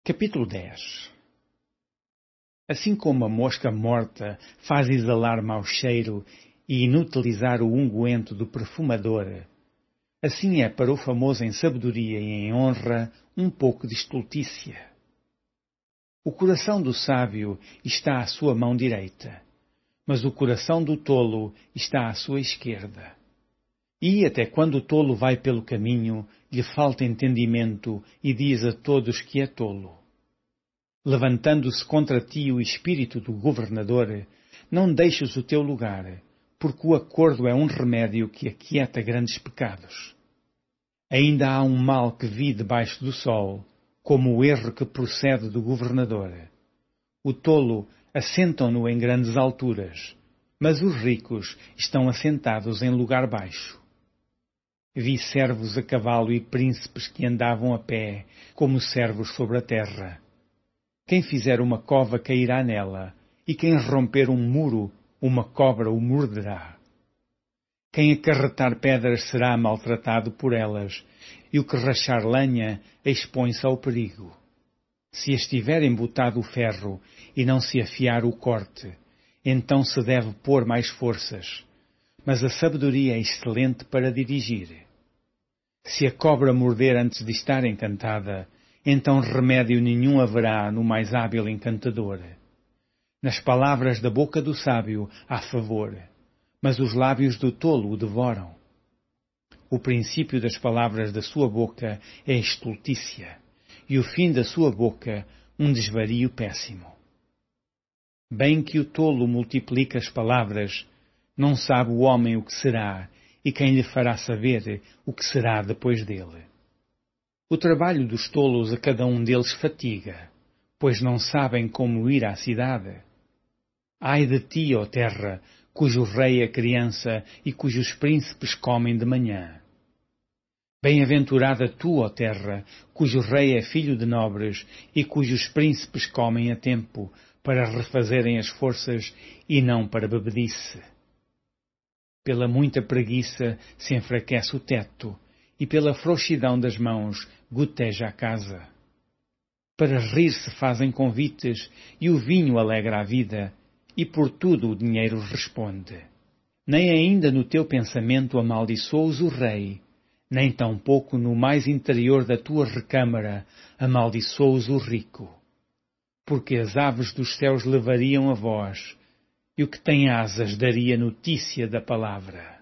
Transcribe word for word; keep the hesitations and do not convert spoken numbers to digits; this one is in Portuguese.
Capítulo dez. Assim como a mosca morta faz exalar mau cheiro e inutilizar o unguento do perfumador, assim é para o famoso em sabedoria e em honra um pouco de estultícia. O coração do sábio está à sua mão direita, mas o coração do tolo está à sua esquerda. E até quando o tolo vai pelo caminho, lhe falta entendimento e diz a todos que é tolo. Levantando-se contra ti o espírito do governador, não deixes o teu lugar, porque o acordo é um remédio que aquieta grandes pecados. Ainda há um mal que vi debaixo do sol, como o erro que procede do governador. O tolo assentam-no em grandes alturas, mas os ricos estão assentados em lugar baixo. Vi servos a cavalo e príncipes que andavam a pé, como servos sobre a terra. Quem fizer uma cova cairá nela, e quem romper um muro, uma cobra o morderá. Quem acarretar pedras será maltratado por elas, e o que rachar lenha expõe-se ao perigo. Se estiver embotado o ferro e não se afiar o corte, então se deve pôr mais forças, mas a sabedoria é excelente para dirigir. Se a cobra morder antes de estar encantada, então remédio nenhum haverá no mais hábil encantador. Nas palavras da boca do sábio há favor, mas os lábios do tolo o devoram. O princípio das palavras da sua boca é estultícia, e o fim da sua boca um desvario péssimo. Bem que o tolo multiplica as palavras, não sabe o homem o que será, e quem lhe fará saber o que será depois dele. O trabalho dos tolos a cada um deles fatiga, pois não sabem como ir à cidade. Ai de ti, ó terra, cujo rei é criança e cujos príncipes comem de manhã. Bem-aventurada tu, ó terra, cujo rei é filho de nobres e cujos príncipes comem a tempo, para refazerem as forças e não para bebedice. Pela muita preguiça se enfraquece o teto, e pela frouxidão das mãos goteja a casa. Para rir se fazem convites, e o vinho alegra a vida, e por tudo o dinheiro responde. Nem ainda no teu pensamento amaldiçoas o rei, nem tampouco no mais interior da tua recâmara amaldiçoas o rico. Porque as aves dos céus levariam a voz, e o que tem asas daria notícia da palavra.